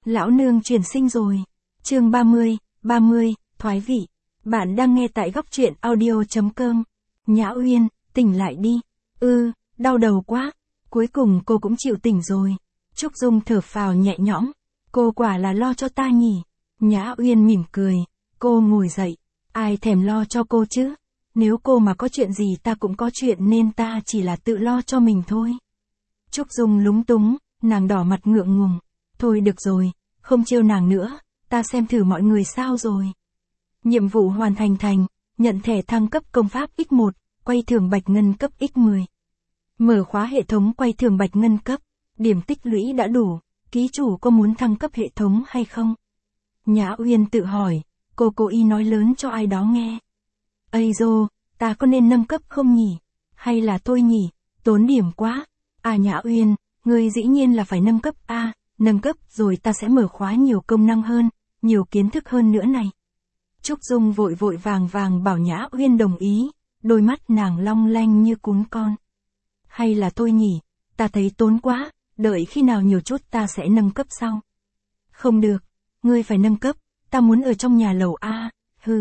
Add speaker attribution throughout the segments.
Speaker 1: Lão nương chuyển sinh rồi. Chương 30, thoái vị. Bạn đang nghe tại góc truyện audio.com. Nhã Uyên, tỉnh lại đi. Đau đầu quá. Cuối cùng cô cũng chịu tỉnh rồi. Trúc Dung thở phào nhẹ nhõm. Cô quả là lo cho ta nhỉ. Nhã Uyên mỉm cười. Cô ngồi dậy. Ai thèm lo cho cô chứ? Nếu cô mà có chuyện gì ta cũng có chuyện nên ta chỉ là tự lo cho mình thôi. Trúc Dung lúng túng, nàng đỏ mặt ngượng ngùng. Thôi được rồi, không trêu nàng nữa, ta xem thử mọi người sao rồi. Nhiệm vụ hoàn thành, nhận thẻ thăng cấp công pháp X1, quay thưởng bạch ngân cấp X10. Mở khóa hệ thống quay thưởng bạch ngân cấp, điểm tích lũy đã đủ, ký chủ có muốn thăng cấp hệ thống hay không? Nhã Uyên tự hỏi, cô cố ý nói lớn cho ai đó nghe. Ây dô, ta có nên nâng cấp không nhỉ? Hay là thôi nhỉ, tốn điểm quá. À Nhã Uyên, ngươi dĩ nhiên là phải nâng cấp a, nâng cấp rồi ta sẽ mở khóa nhiều công năng hơn, nhiều kiến thức hơn nữa này. Trúc Dung vội vàng bảo Nhã Uyên đồng ý, đôi mắt nàng long lanh như cún con. Hay là thôi nhỉ, ta thấy tốn quá, đợi khi nào nhiều chút ta sẽ nâng cấp sau. Không được, ngươi phải nâng cấp, ta muốn ở trong nhà lầu a.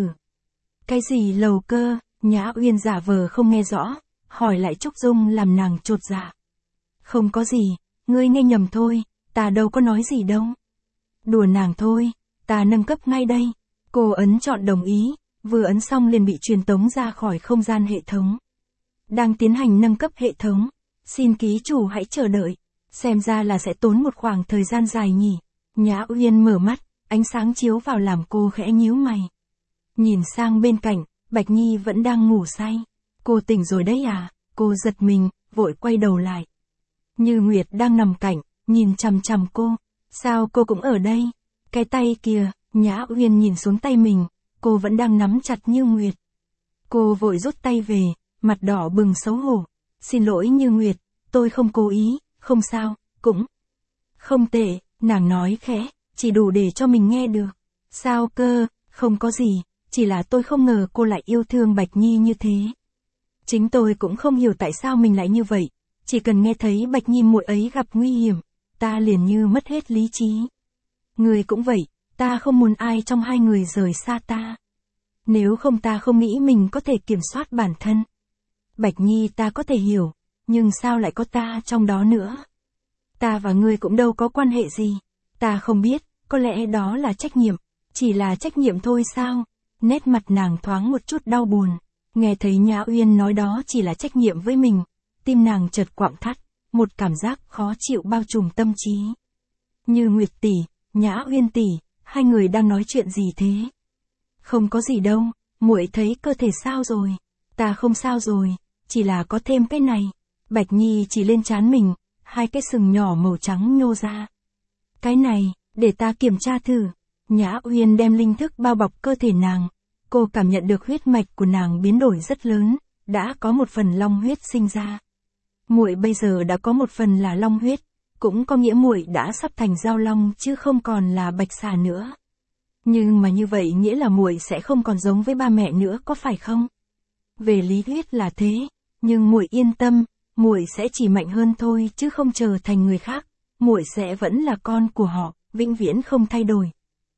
Speaker 1: Cái gì lầu cơ? Nhã Uyên giả vờ không nghe rõ, hỏi lại Trúc Dung làm nàng chột dạ. Không có gì, ngươi nghe nhầm thôi, ta đâu có nói gì đâu. Đùa nàng thôi, ta nâng cấp ngay đây. Cô ấn chọn đồng ý, vừa ấn xong liền bị truyền tống ra khỏi không gian hệ thống. Đang tiến hành nâng cấp hệ thống, xin ký chủ hãy chờ đợi, xem ra là sẽ tốn một khoảng thời gian dài nhỉ. Nhã Uyên mở mắt, ánh sáng chiếu vào làm cô khẽ nhíu mày. Nhìn sang bên cạnh, Bạch Nhi vẫn đang ngủ say. Cô tỉnh rồi đấy à? Cô giật mình, vội quay đầu lại. Như Nguyệt đang nằm cạnh, nhìn chằm chằm cô. Sao cô cũng ở đây? Cái tay kìa, Nhã Uyên nhìn xuống tay mình, cô vẫn đang nắm chặt Như Nguyệt. Cô vội rút tay về, mặt đỏ bừng xấu hổ. Xin lỗi Như Nguyệt, tôi không cố ý, không sao, cũng không tệ, nàng nói khẽ, chỉ đủ để cho mình nghe được. Sao cơ, không có gì, chỉ là tôi không ngờ cô lại yêu thương Bạch Nhi như thế. Chính tôi cũng không hiểu tại sao mình lại như vậy, chỉ cần nghe thấy Bạch Nhi muội ấy gặp nguy hiểm, ta liền như mất hết lý trí. Người cũng vậy, ta không muốn ai trong hai người rời xa ta. Nếu không ta không nghĩ mình có thể kiểm soát bản thân. Bạch Nhi ta có thể hiểu, nhưng sao lại có ta trong đó nữa? Ta và ngươi cũng đâu có quan hệ gì. Ta không biết, có lẽ đó là trách nhiệm. Chỉ là trách nhiệm thôi sao? Nét mặt nàng thoáng một chút đau buồn. Nghe thấy Nhã Uyên nói đó chỉ là trách nhiệm với mình. Tim nàng chợt quặn thắt, một cảm giác khó chịu bao trùm tâm trí. Như Nguyệt tỷ, Nhã Uyên tỷ, hai người đang nói chuyện gì thế? Không có gì đâu, muội thấy cơ thể sao rồi? Ta không sao rồi, chỉ là có thêm cái này. Bạch Nhi chỉ lên trán mình, hai cái sừng nhỏ màu trắng nhô ra. Cái này, để ta kiểm tra thử. Nhã Uyên đem linh thức bao bọc cơ thể nàng. Cô cảm nhận được huyết mạch của nàng biến đổi rất lớn, đã có một phần long huyết sinh ra. Muội bây giờ đã có một phần là long huyết, cũng có nghĩa muội đã sắp thành giao long chứ không còn là bạch xà nữa. Nhưng mà như vậy nghĩa là muội sẽ không còn giống với ba mẹ nữa có phải không? Về lý thuyết là thế, nhưng muội yên tâm, muội sẽ chỉ mạnh hơn thôi chứ không trở thành người khác, muội sẽ vẫn là con của họ, vĩnh viễn không thay đổi.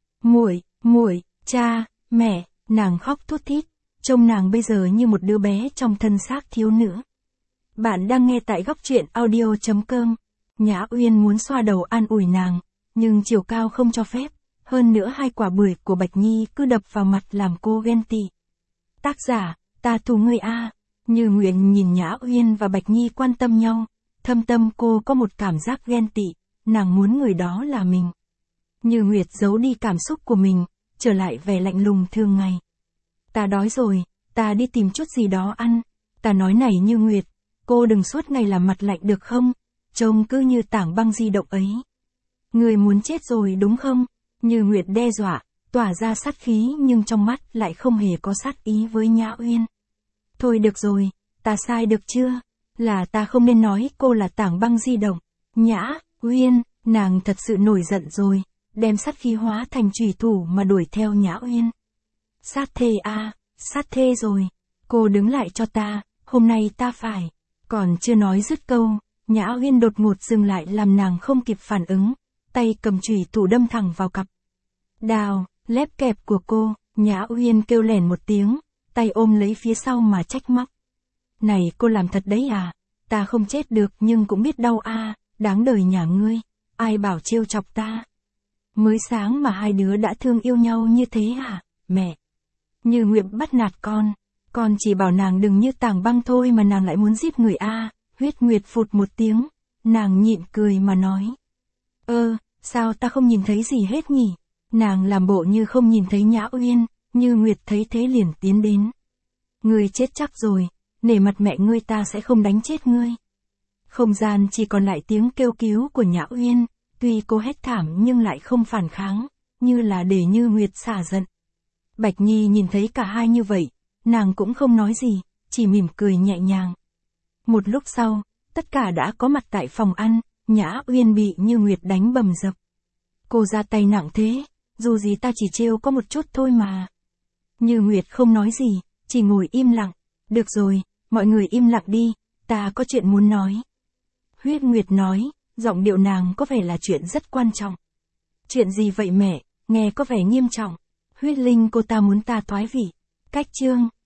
Speaker 1: Muội, cha, mẹ, nàng khóc thút thít, trông nàng bây giờ như một đứa bé trong thân xác thiếu nữ. Bạn đang nghe tại góc truyện audio.com. Nhã Uyên muốn xoa đầu an ủi nàng, nhưng chiều cao không cho phép, hơn nữa hai quả bưởi của Bạch Nhi cứ đập vào mặt làm cô ghen tị. Tác giả, ta thù ngươi a. Như Nguyệt nhìn Nhã Uyên và Bạch Nhi quan tâm nhau, thâm tâm cô có một cảm giác ghen tị, nàng muốn người đó là mình. Như Nguyệt giấu đi cảm xúc của mình, trở lại vẻ lạnh lùng thường ngày. Ta đói rồi, ta đi tìm chút gì đó ăn. Ta nói này Như Nguyệt, cô đừng suốt ngày làm mặt lạnh được không? Trông cứ như tảng băng di động ấy. Người muốn chết rồi đúng không? Như Nguyệt đe dọa, tỏa ra sát khí nhưng trong mắt lại không hề có sát ý với Nhã Uyên. Thôi được rồi, ta sai được chưa? Là ta không nên nói cô là tảng băng di động. Nhã Uyên, nàng thật sự nổi giận rồi, đem sát khí hóa thành chùy thủ mà đuổi theo Nhã Uyên. Sát thê a, sát thê rồi. Cô đứng lại cho ta, hôm nay ta phải. Còn chưa nói dứt câu, Nhã Uyên đột ngột dừng lại làm nàng không kịp phản ứng. tay cầm chùy thủ đâm thẳng vào cặp đào, lép kẹp của cô. Nhã Uyên kêu lẻn một tiếng, tay ôm lấy phía sau mà trách móc. Này cô làm thật đấy à, ta không chết được nhưng cũng biết đau a, đáng đời nhà ngươi, ai bảo trêu chọc ta. Mới sáng mà hai đứa đã thương yêu nhau như thế à, mẹ. Như Nguyệt bắt nạt con chỉ bảo nàng đừng như Tàng Băng thôi mà nàng lại muốn giết người a. Huyết Nguyệt phụt một tiếng, nàng nhịn cười mà nói. Sao ta không nhìn thấy gì hết nhỉ? Nàng làm bộ như không nhìn thấy Nhã Uyên, Như Nguyệt thấy thế liền tiến đến. Ngươi chết chắc rồi, nể mặt mẹ ngươi ta sẽ không đánh chết ngươi. Không gian chỉ còn lại tiếng kêu cứu của Nhã Uyên, tuy cô hét thảm nhưng lại không phản kháng, như là để Như Nguyệt xả giận. Bạch Nhi nhìn thấy cả hai như vậy, nàng cũng không nói gì, chỉ mỉm cười nhẹ nhàng. Một lúc sau, tất cả đã có mặt tại phòng ăn, Nhã Uyên bị Như Nguyệt đánh bầm dập. Cô ra tay nặng thế, dù gì ta chỉ trêu có một chút thôi mà. Như Nguyệt không nói gì, chỉ ngồi im lặng. Được rồi, mọi người im lặng đi, ta có chuyện muốn nói. Huyết Nguyệt nói, giọng điệu nàng có vẻ là chuyện rất quan trọng. Chuyện gì vậy mẹ, nghe có vẻ nghiêm trọng. Huyết Linh cô ta muốn ta thoái vị. Cách chương